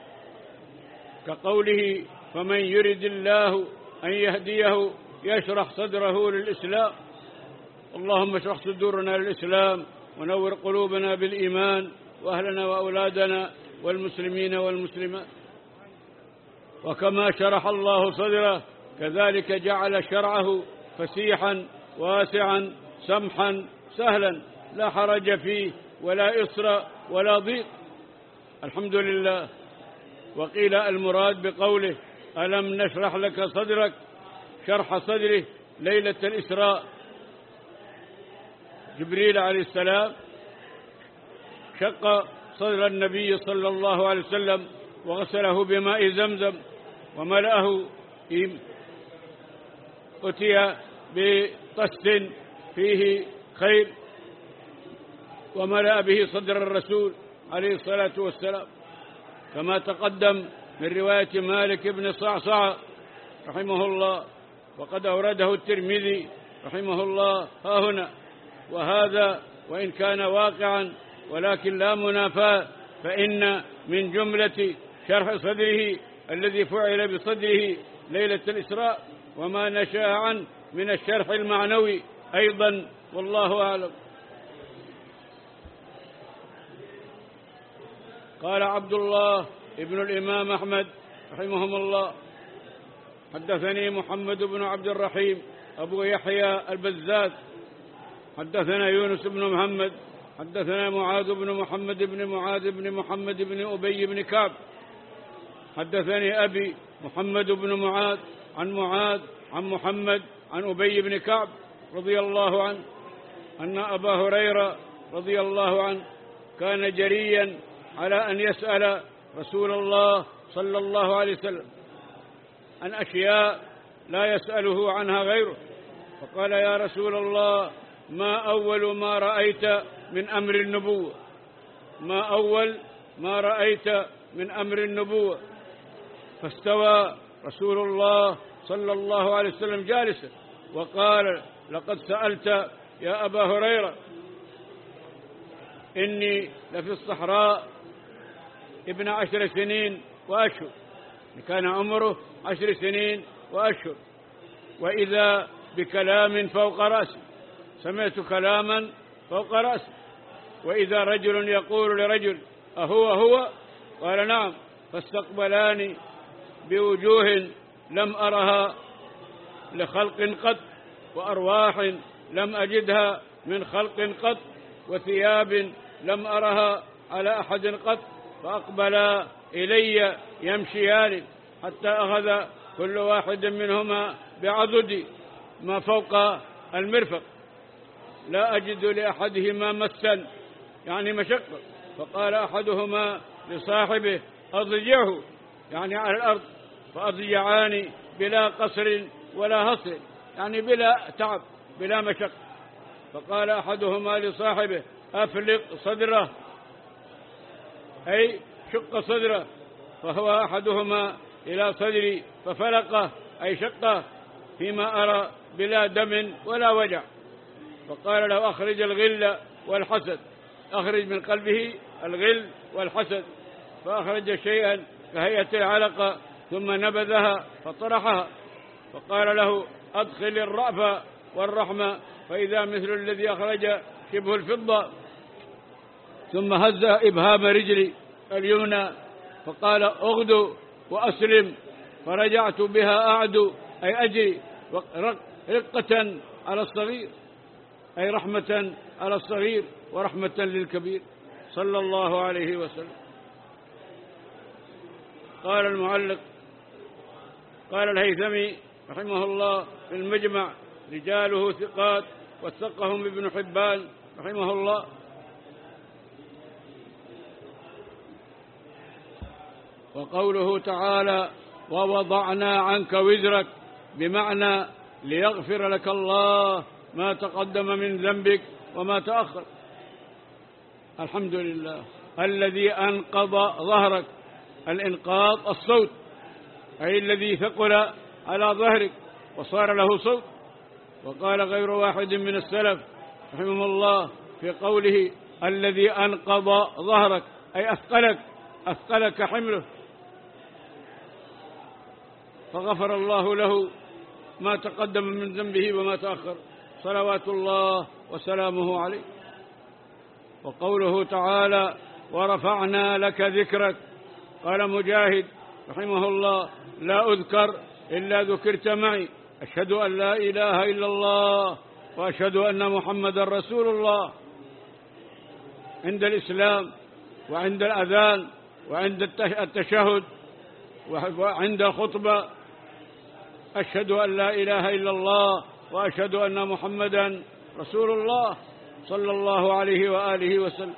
كقوله: فمن يرد الله أن يهديه يشرح صدره للإسلام. اللهم اشرح صدورنا للإسلام ونور قلوبنا بالإيمان، وأهلنا وأولادنا والمسلمين والمسلمات. وكما شرح الله صدره كذلك جعل شرعه فسيحا واسعا سمحا سهلا، لا حرج فيه ولا إصر ولا ضيق. الحمد لله. وقيل المراد بقوله ألم نشرح لك صدرك شرح صدره ليلة الإسراء. جبريل عليه السلام شق صدر النبي صلى الله عليه وسلم وغسله بماء زمزم وملأه، أتي بطست فيه خير وملأ به صدر الرسول عليه الصلاة والسلام، كما تقدم من رواية مالك بن صعصع رحمه الله، وقد أورده الترمذي رحمه الله ها هنا. وهذا وإن كان واقعا ولكن لا منافاة، فإن من جملة شرح صدره الذي فعل بصدره ليلة الإسراء وما نشأ عنه من الشرح المعنوي أيضا، والله أعلم. قال عبد الله ابن الإمام أحمد رحمهم الله: حدثني محمد بن عبد الرحيم أبو يحيى البزاز حدثنا يونس بن محمد حدثنا معاذ بن محمد بن معاذ بن محمد بن أبي بن كعب حدثني أبي محمد بن معاذ عن معاذ عن محمد عن أبي بن كعب رضي الله عنه أن أبا هريرة رضي الله عنه كان جريا على أن يسأل رسول الله صلى الله عليه وسلم عن أشياء لا يسأله عنها غيره، فقال: يا رسول الله، ما أول ما رأيت من أمر النبوة؟ ما أول ما رأيت من أمر النبوة؟ فاستوى رسول الله صلى الله عليه وسلم جالسا وقال: لقد سألت يا أبا هريرة، إني لفي الصحراء ابن عشر سنين وأشهر، كان عمره عشر سنين وأشهر، وإذا بكلام فوق رأسي، سمعت كلاما فوق رأسي، وإذا رجل يقول لرجل: أهو هو؟ قال: نعم. فاستقبلاني بوجوه لم أرها لخلق قط، وأرواح لم أجدها من خلق قط، وثياب لم أرها على أحد قط، فأقبلا إلي يمشيان حتى أخذ كل واحد منهما بعضدي ما فوق المرفق، لا أجد لأحدهما مسا، يعني مشقة. فقال أحدهما لصاحبه: أضجعه، يعني على الأرض، فأضجعان بلا قصر ولا هصر، يعني بلا تعب بلا مشقة. فقال أحدهما لصاحبه: أفلق صدره، أي شق صدره، فهو أحدهما إلى صدري ففلقه، أي شقه فيما أرى بلا دم ولا وجع. فقال له: أخرج الغل والحسد، أخرج من قلبه الغل والحسد. فأخرج شيئا كهيئة العلقة ثم نبذها فطرحها. فقال له: أدخل الرأفة والرحمة، فإذا مثل الذي أخرج شبه الفضة. ثم هز إبهام رجلي اليمنى فقال: أغدو وأسلم، فرجعت بها أعدو، أي أجري، رقة على الصغير، أي رحمة على الصغير ورحمة للكبير، صلى الله عليه وسلم. قال المعلق: قال الهيثمي رحمه الله في المجمع: رجاله ثقات، وثقهم ابن حبان رحمه الله. وقوله تعالى: ووضعنا عنك وزرك، بمعنى ليغفر لك الله ما تقدم من ذنبك وما تأخر. الحمد لله الذي أنقض ظهرك، الإنقاض الصوت، أي الذي ثقل على ظهرك وصار له صوت. وقال غير واحد من السلف رحمه الله في قوله: الذي أنقض ظهرك، أي أثقلك، أثقلك حمله، فغفر الله له ما تقدم من ذنبه وما تأخر، صلوات الله وسلامه عليه. وقوله تعالى: ورفعنا لك ذكرك، قال مجاهد رحمه الله: لا أذكر إلا ذكرت معي، أشهد أن لا إله إلا الله وأشهد أن محمدا رسول الله. عند الإسلام وعند الأذان وعند التشهد وعند الخطبة أشهد أن لا إله إلا الله وأشهد أن محمدا رسول الله، صلى الله عليه وآله وسلم.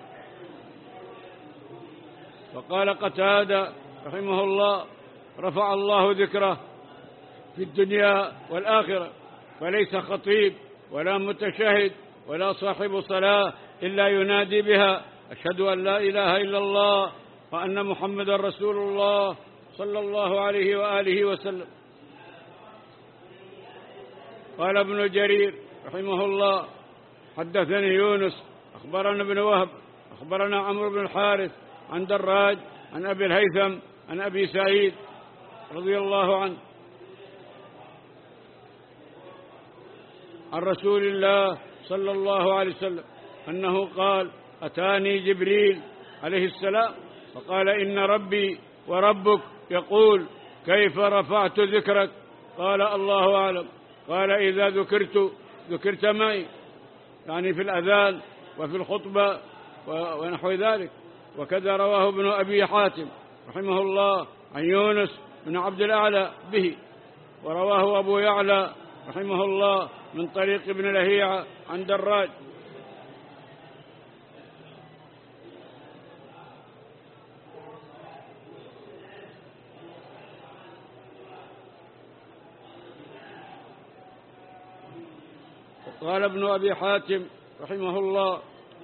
وقال قتادة رحمه الله: رفع الله ذكره في الدنيا والآخرة، فليس خطيب ولا متشهد ولا صاحب صلاة إلا ينادي بها: أشهد أن لا إله إلا الله وأن محمدا رسول الله، صلى الله عليه وآله وسلم. قال ابن جرير رحمه الله: حدثني يونس أخبرنا ابن وهب أخبرنا عمرو بن الحارث عن دراج عن أبي الهيثم عن أبي سعيد رضي الله عنه عن رسول الله صلى الله عليه وسلم أنه قال: أتاني جبريل عليه السلام فقال: إن ربي وربك يقول: كيف رفعت ذكرك قال الله أعلم. قال إذا ذكرت ذكرت معي، يعني في الأذان وفي الخطبة ونحو ذلك. وكذا رواه ابن أبي حاتم رحمه الله عن يونس بن عبد الأعلى به، ورواه أبو يعلى رحمه الله من طريق ابن لهيعة عن دراج. قال ابن أبي حاتم رحمه الله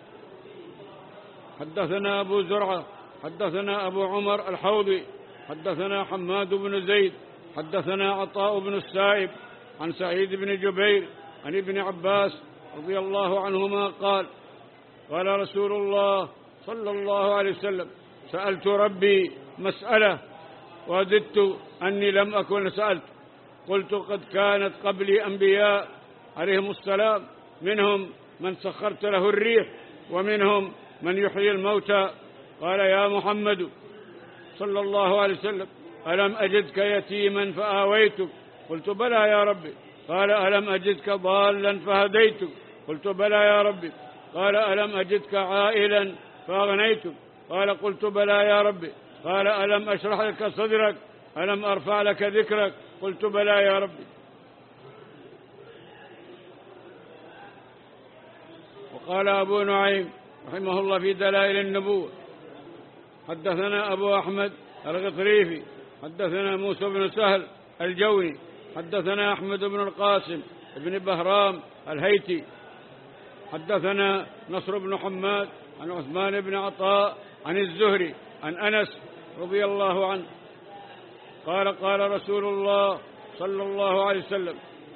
حدثنا أبو زرعة حدثنا أبو عمر الحوضي حدثنا حماد بن زيد حدثنا عطاء بن السائب عن سعيد بن جبير عن ابن عباس رضي الله عنهما قال قال رسول الله صلى الله عليه وسلم سألت ربي مسألة ووددت أني لم أكن سألت، قلت قد كانت قبلي أنبياء عليهم السلام، منهم من سخرت له الريح ومنهم من يحيي الموتى. قال يا محمد صلى الله عليه وسلم ألم أجدك يتيما فآويتك؟ قلت بلى يا ربي. قال ألم أجدك ضالا فهديتك؟ قلت بلى يا ربي. قال ألم أجدك عائلا فأغنيتك؟ قال قلت بلى يا ربي. قال ألم أشرح لك صدرك؟ ألم أرفع لك ذكرك؟ قلت بلى يا ربي. وقال أبو نعيم رحمه الله في دلائل النبوة حدثنا أبو أحمد الغطريفي حدثنا موسى بن سهل الجوني حدثنا أحمد بن القاسم بن بهرام الهيتي حدثنا نصر بن حماد عن عثمان بن عطاء عن الزهري عن أنس رضي الله عنه قال قال رسول الله صلى الله عليه وسلم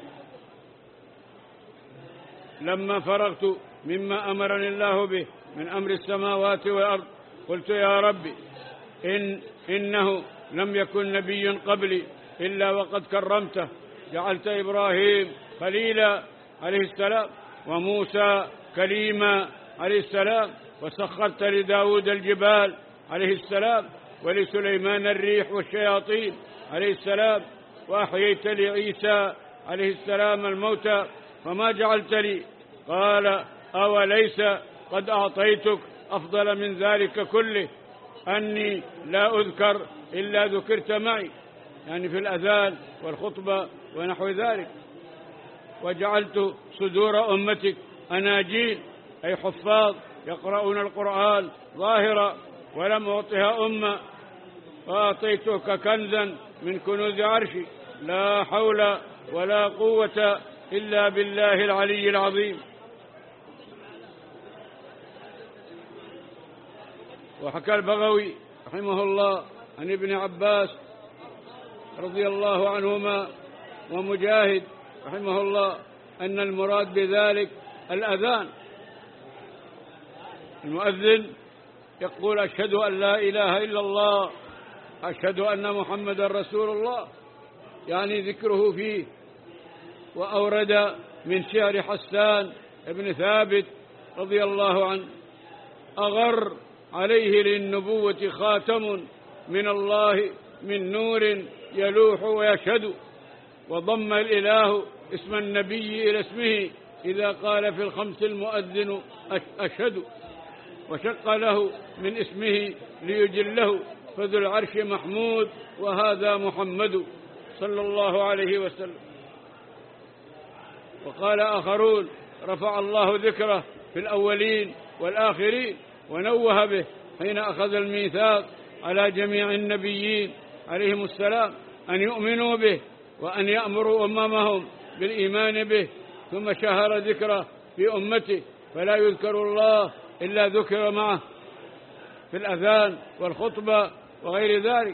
لما فرغت مما أمرني الله به من أمر السماوات والأرض قلت يا ربي إن إنه لم يكن نبي قبلي إلا وقد كرمته، جعلت إبراهيم خليلا عليه السلام وموسى كليما عليه السلام، وسخرت لداود الجبال عليه السلام ولسليمان الريح والشياطين عليه السلام، وأحييت لعيسى عليه السلام الموتى فما جعلت لي. قال أوليس قد أعطيتك أفضل من ذلك كله، أني لا أذكر إلا ذكرت معي، يعني في الأذان والخطبة ونحو ذلك. وجعلت صدور أمتك أناجيل أي حفاظ يقرؤون القرآن ظاهرا، ولم أعطها أمة، وأعطيتك كنزا من كنوز عرشي، لا حول ولا قوة إلا بالله العلي العظيم. وحكى البغوي رحمه الله عن ابن عباس رضي الله عنهما ومجاهد رحمه الله أن المراد بذلك الأذان. المؤذن يقول أشهد أن لا إله إلا الله، أشهد أن محمد رسول الله، يعني ذكره فيه. وأورد من شعر حسان ابن ثابت رضي الله عنه أغر عليه للنبوة خاتم من الله من نور يلوح ويشهد، وضم الإله اسم النبي إلى اسمه إذا قال في الخمس المؤذن أشهد، وشق له من اسمه ليجله، فذو العرش محمود وهذا محمد صلى الله عليه وسلم. وقال آخرون رفع الله ذكره في الأولين والآخرين ونوه به حين أخذ الميثاق على جميع النبيين عليهم السلام أن يؤمنوا به وأن يأمروا أممهم بالإيمان به، ثم شهر ذكره في أمته، فلا يذكر الله إلا ذكر معه في الأذان والخطبة وغير ذلك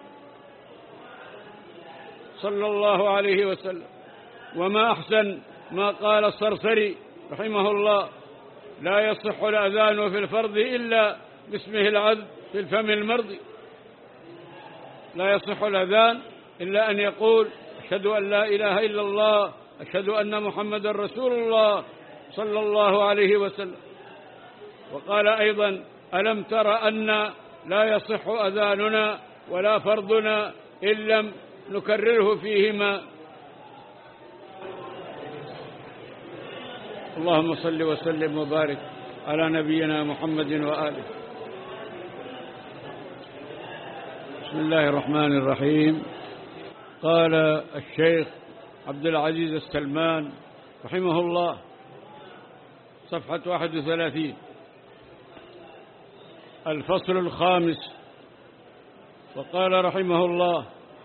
صلى الله عليه وسلم. وما أحسن ما قال الصرصري رحمه الله لا يصح الأذان في الفرض إلا باسمه العذب في الفم المرضي. لا يصح الأذان إلا أن يقول أشهد أن لا إله إلا الله، أشهد أن محمد رسول الله صلى الله عليه وسلم. وقال أيضا ألم تر أن لا يصح أذاننا ولا فرضنا إن لم نكرره فيهما اللهم صل وسلم وبارك على نبينا محمد وآله. بسم الله الرحمن الرحيم. قال الشيخ عبد العزيز السلمان رحمه الله، صفحة واحد وثلاثين، الفصل الخامس. وقال رحمه الله: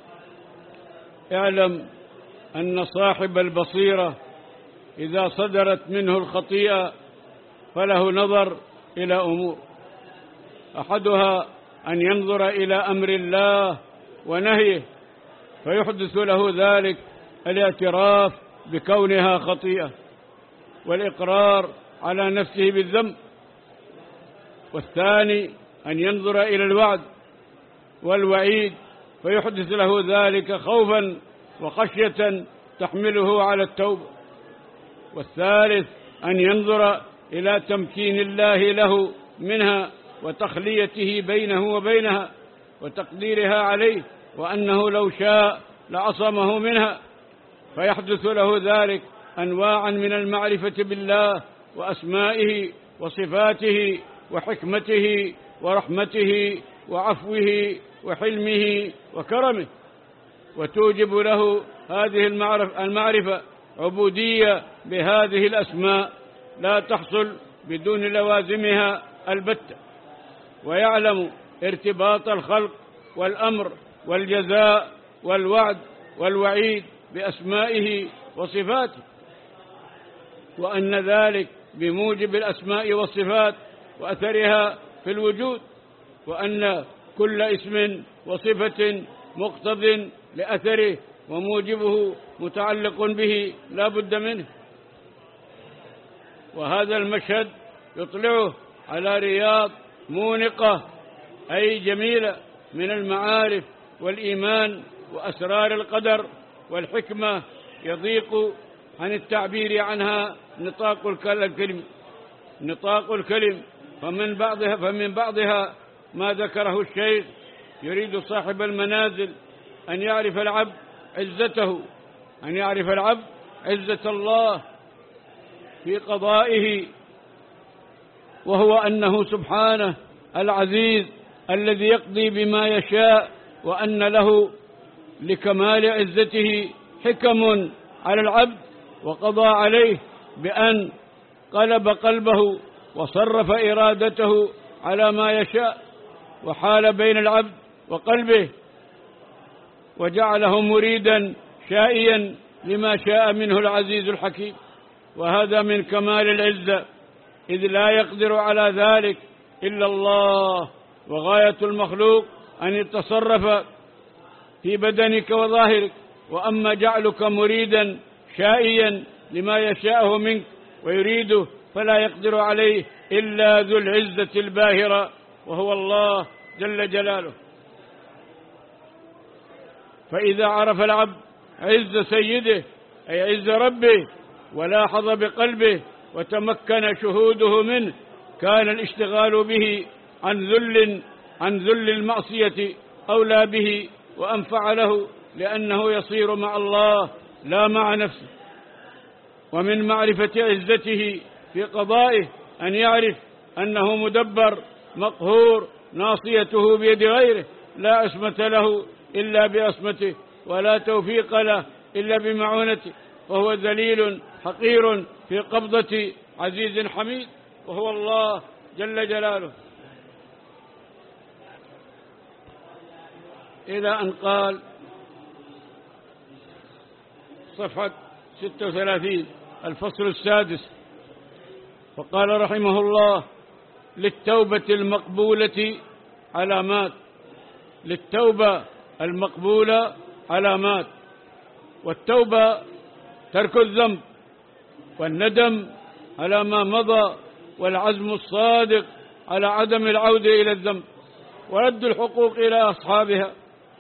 اعلم أن صاحب البصيرة إذا صدرت منه الخطيئة فله نظر إلى أمور، أحدها أن ينظر إلى أمر الله ونهيه فيحدث له ذلك الاعتراف بكونها خطيئة والإقرار على نفسه بالذنب، والثاني أن ينظر إلى الوعد والوعيد فيحدث له ذلك خوفا وخشية تحمله على التوبة، والثالث أن ينظر إلى تمكين الله له منها وتخليته بينه وبينها وتقديرها عليه، وأنه لو شاء لعصمه منها، فيحدث له ذلك أنواعا من المعرفة بالله وأسمائه وصفاته وحكمته ورحمته وعفوه وحلمه وكرمه، وتوجب له هذه المعرفة عبودية بهذه الأسماء لا تحصل بدون لوازمها البتة، ويعلم ارتباط الخلق والأمر والجزاء والوعد والوعيد بأسمائه وصفاته، وأن ذلك بموجب الأسماء والصفات وأثرها في الوجود، وأن كل اسم وصفة مقتض لأثره وموجبه متعلق به لا بد منه. وهذا المشهد يطلعه على رياض مونقة أي جميلة من المعارف والإيمان وأسرار القدر والحكمة، يضيق عن التعبير عنها نطاق الكلم نطاق الكلم فمن بعضها فمن بعضها ما ذكره الشيخ: يريد صاحب المنازل أن يعرف العبد عزته أن يعرف العبد عزة الله في قضائه، وهو أنه سبحانه العزيز الذي يقضي بما يشاء، وأن له لكمال عزته حكم على العبد، وقضى عليه بأن قلب قلبه وصرف إرادته على ما يشاء، وحال بين العبد وقلبه وجعله مريدا شائيا لما شاء منه العزيز الحكيم، وهذا من كمال العزة، إذ لا يقدر على ذلك إلا الله، وغاية المخلوق أن يتصرف في بدنك وظاهرك، وأما جعلك مريدا شائيا لما يشاءه منك ويريده فلا يقدر عليه إلا ذو العزة الباهرة، وهو الله جل جلاله. فإذا عرف العبد عز سيده أي عز ربه ولاحظ بقلبه وتمكن شهوده منه، كان الاشتغال به عن ذل عن ذل المعصية أولى به وأنفع له، لأنه يصير مع الله لا مع نفسه. ومن معرفة عزته في قضائه أن يعرف أنه مدبر مقهور ناصيته بيد غيره، لا عصمة له إلا بعصمته، ولا توفيق له إلا بمعونته، وهو ذليل حقير في قبضة عزيز حميد، وهو الله جل جلاله. إلى أن قال صفحة ستة وثلاثين الفصل السادس: فقال رحمه الله: للتوبة المقبولة علامات. للتوبة المقبولة علامات، والتوبة ترك الذنب والندم على ما مضى والعزم الصادق على عدم العودة إلى الذنب ورد الحقوق إلى أصحابها.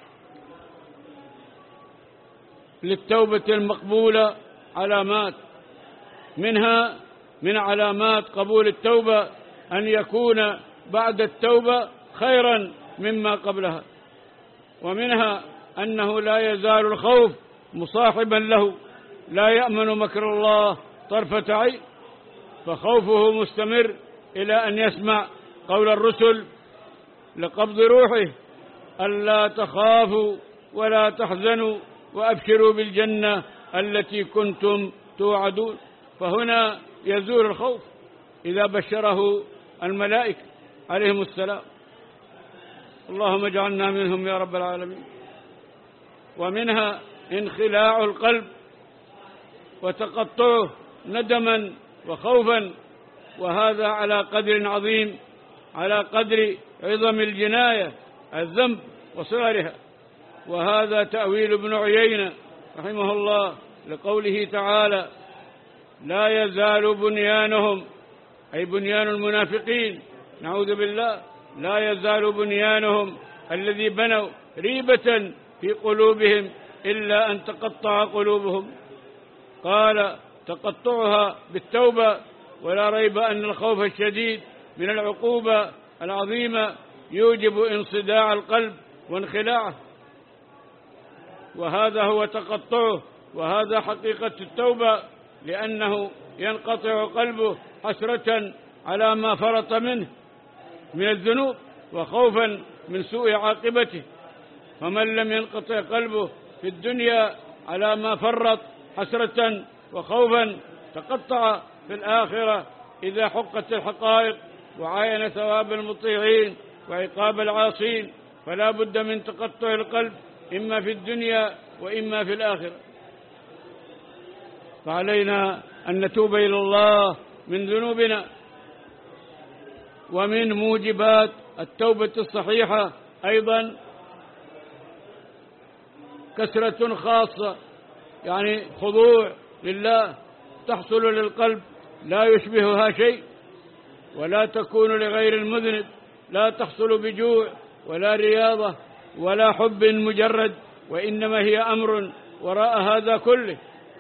للتوبة المقبولة علامات، منها من علامات قبول التوبة أن يكون بعد التوبة خيرا مما قبلها، ومنها أنه لا يزال الخوف مصاحبا له، لا يأمن مكر الله طرفة عين، فخوفه مستمر إلى أن يسمع قول الرسل لقبض روحه: ألا تخافوا ولا تحزنوا وأبشروا بالجنة التي كنتم توعدون. فهنا يزول الخوف إذا بشره الملائكة عليهم السلام. اللهم اجعلنا منهم يا رب العالمين. ومنها انخلاع القلب وتقطعه ندما وخوفا، وهذا على قدر عظيم، على قدر عظم الجناية الذنب وصغرها. وهذا تأويل ابن عيينة رحمه الله لقوله تعالى: لا يزال بنيانهم، أي بنيان المنافقين، نعوذ بالله، لا يزال بنيانهم الذي بنوا ريبة في قلوبهم إلا أن تقطع قلوبهم. قال: تقطعها بالتوبة، ولا ريب أن الخوف الشديد من العقوبة العظيمة يوجب انصداع القلب وانخلاعه، وهذا هو تقطعه، وهذا حقيقة التوبة، لأنه ينقطع قلبه حسرة على ما فرط منه من الذنوب وخوفا من سوء عاقبته. فمن لم ينقطع قلبه في الدنيا على ما فرط حسرة وخوفا، تقطع في الآخرة إذا حقت الحقائق وعاين ثواب المطيعين وعقاب العاصين. فلا بد من تقطع القلب إما في الدنيا وإما في الآخرة. فعلينا أن نتوب إلى الله من ذنوبنا. ومن موجبات التوبة الصحيحة أيضا كسرة خاصة، يعني خضوع لله تحصل للقلب لا يشبهها شيء، ولا تكون لغير المذنب، لا تحصل بجوع ولا رياضة ولا حب مجرد، وإنما هي أمر وراء هذا كله.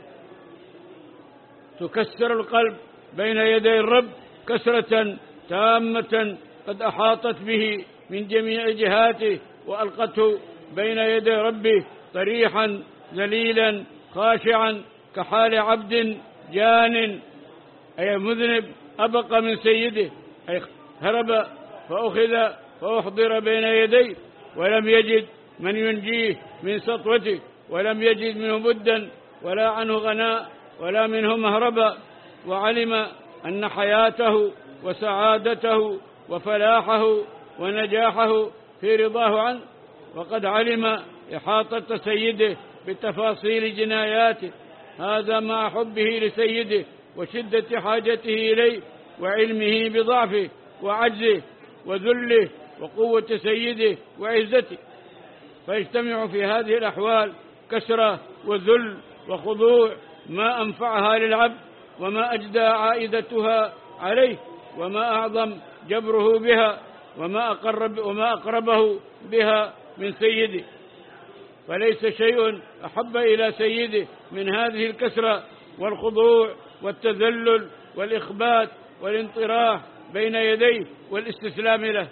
تكسر القلب بين يدي الرب كسرة تامة قد أحاطت به من جميع جهاته، وألقته بين يدي ربه طريحا ذليلا خاشعا كحال عبد جان، أي مذنب أبق من سيده، أي هرب فأخذ فأحضر بين يديه ولم يجد من ينجيه من سطوته، ولم يجد منه بدا ولا عنه غناء ولا منه مهربا. وعلم أن حياته وسعادته وفلاحه ونجاحه في رضاه عنه، وقد علم إحاطة سيده بتفاصيل جناياته، هذا مع حبه لسيده وشدة حاجته إليه وعلمه بضعفه وعجزه وذله وقوة سيده وعزته. فيجتمع في هذه الأحوال كسرة وذل وخضوع ما أنفعها للعبد، وما أجدى عائدتها عليه، وما أعظم جبره بها، وما أقرب وما أقربه بها من سيده. فليس شيء أحب إلى سيده من هذه الكسرة والخضوع والتذلل والإخبات والانطراح بين يديه والاستسلام له.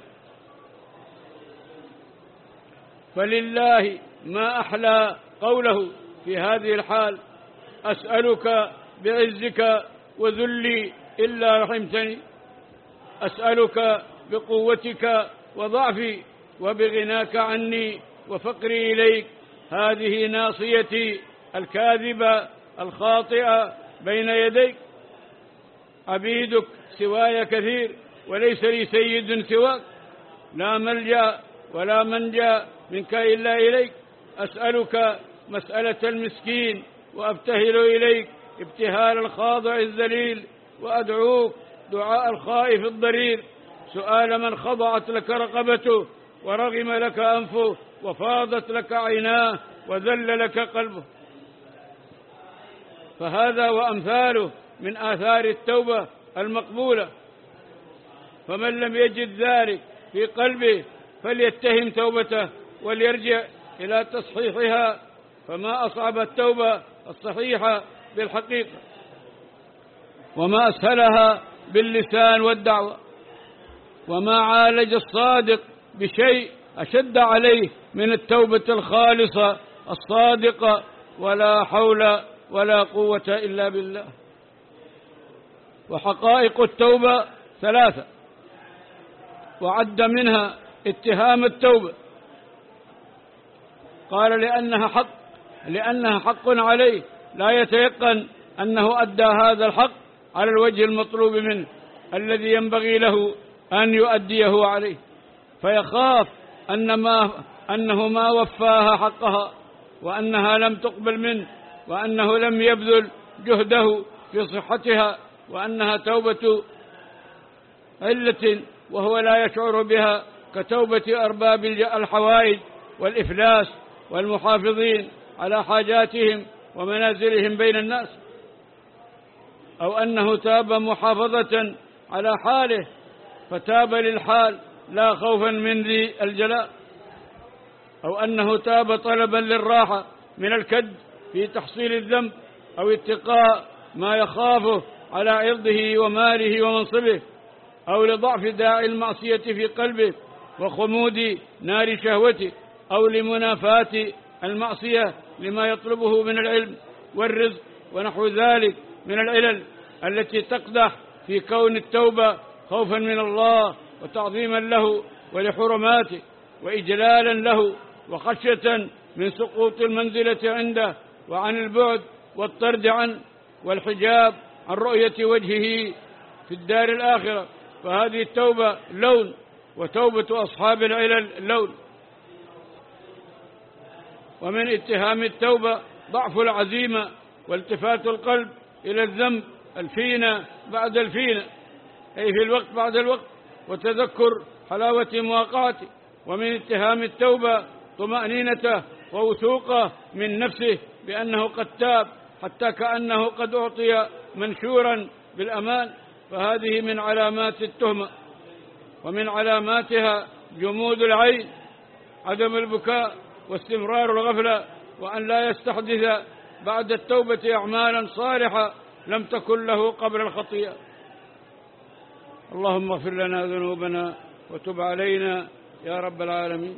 فلله ما أحلى قوله في هذه الحال: أسألك بعزك وذلي إلا رحمتني، أسألك بقوتك وضعفي وبغناك عني وفقري إليك، هذه ناصيتي الكاذبة الخاطئة بين يديك، عبيدك سواي كثير وليس لي سيد سواك، لا ملجأ ولا منجا منك إلا إليك، أسألك مسألة المسكين وأبتهل إليك ابتهال الخاضع الذليل، وأدعوك دعاء الخائف الضرير، سؤال من خضعت لك رقبته ورغم لك أنفه وفاضت لك عيناه وذل لك قلبه. فهذا وأمثاله من آثار التوبة المقبولة. فمن لم يجد ذلك في قلبه فليتهم توبته وليرجع إلى تصحيحها، فما أصعب التوبة الصحيحة بالحقيقة، وما أسهلها باللسان والدعوة، وما عالج الصادق بشيء أشد عليه من التوبة الخالصة الصادقة، ولا حول ولا قوة إلا بالله. وحقائق التوبة ثلاثة، وعد منها اتهام التوبة، قال لأنها حق لأنها حق عليه لا يتيقن أنه أدى هذا الحق على الوجه المطلوب منه الذي ينبغي له أن يؤديه عليه، فيخاف أن ما أنه ما وفاها حقها، وأنها لم تقبل منه، وأنه لم يبذل جهده في صحتها، وأنها توبة علة وهو لا يشعر بها، كتوبة أرباب الحوائج والإفلاس والمحافظين على حاجاتهم ومنازلهم بين الناس، أو أنه تاب محافظة على حاله فتاب للحال لا خوفا من ذي الجلاء، أو أنه تاب طلبا للراحة من الكد في تحصيل الذنب، أو اتقاء ما يخافه على عرضه وماله ومنصبه، أو لضعف داعي المعصية في قلبه وخمود نار شهوته، أو لمنافاة المعصية لما يطلبه من العلم والرزق ونحو ذلك من العلل التي تقدح في كون التوبة خوفا من الله وتعظيما له ولحرماته وإجلالا له وخشية من سقوط المنزلة عنده وعن البعد والطرد عنه والحجاب عن رؤية وجهه في الدار الآخرة. فهذه التوبة لون، وتوبة أصحاب العلل لون. ومن اتهام التوبة ضعف العزيمة والتفات القلب إلى الذنب الفينة بعد الفينة، أي في الوقت بعد الوقت، وتذكر حلاوة مواقعته. ومن اتهام التوبة طمأنينته ووثوقه من نفسه بأنه قد تاب، حتى كأنه قد أعطي منشورا بالأمان، فهذه من علامات التهمة. ومن علاماتها جمود العين، عدم البكاء، واستمرار الغفلة، وأن لا يستحدث بعد التوبة أعمالا صالحة لم تكن له قبل الخطيئة. اللهم اغفر لنا ذنوبنا وتب علينا يا رب العالمين.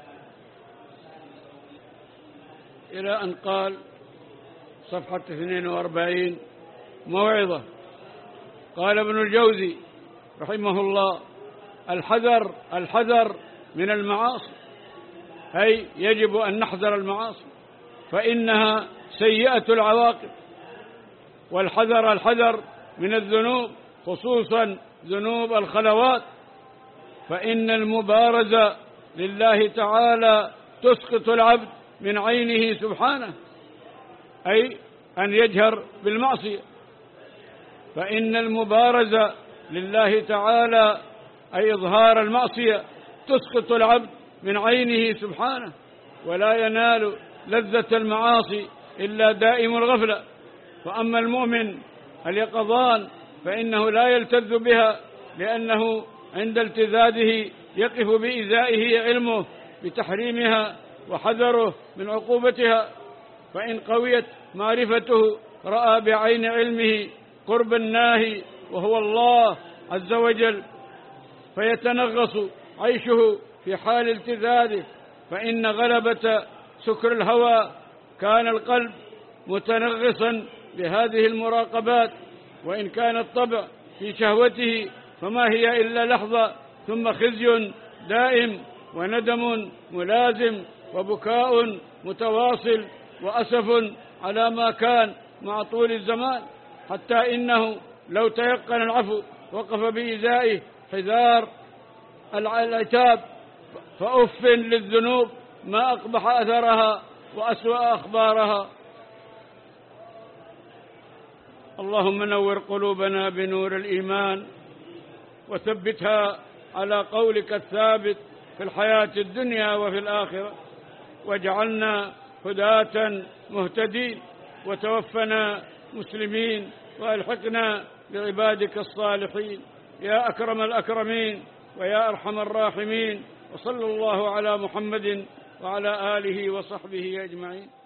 إلى أن قال صفحة اثنين وأربعين موعظة. قال ابن الجوزي رحمه الله: الحذر الحذر من المعاصي، أي يجب أن نحذر المعاصي فإنها سيئة العواقب، والحذر الحذر من الذنوب، خصوصا ذنوب الخلوات، فإن المبارزة لله تعالى تسقط العبد من عينه سبحانه، أي أن يجهر بالمعصية، فإن المبارزة لله تعالى أي إظهار المعصية تسقط العبد من عينه سبحانه، ولا ينال لذة المعاصي إلا دائم الغفلة. فأما المؤمن اليقظان فإنه لا يلتذ بها، لأنه عند التذاذه يقف بإزائه علمه بتحريمها وحذره من عقوبتها، فإن قويت معرفته رأى بعين علمه قرب الناهي وهو الله عز وجل، فيتنغص عيشه في حال التذاذه، فإن غلبة سكر الهوى كان القلب متنغصا بهذه المراقبات، وإن كان الطبع في شهوته فما هي إلا لحظة، ثم خزي دائم وندم ملازم وبكاء متواصل وأسف على ما كان مع طول الزمان، حتى إنه لو تيقن العفو وقف بإزائه حذار العتاب، فأف للذنوب ما أقبح أثرها وأسوأ أخبارها. اللهم نور قلوبنا بنور الإيمان، وثبتها على قولك الثابت في الحياة الدنيا وفي الآخرة، واجعلنا هداة مهتدين، وتوفنا مسلمين، وألحقنا بعبادك الصالحين يا أكرم الأكرمين ويا أرحم الراحمين. وصلى الله على محمد وعلى آله وصحبه أجمعين.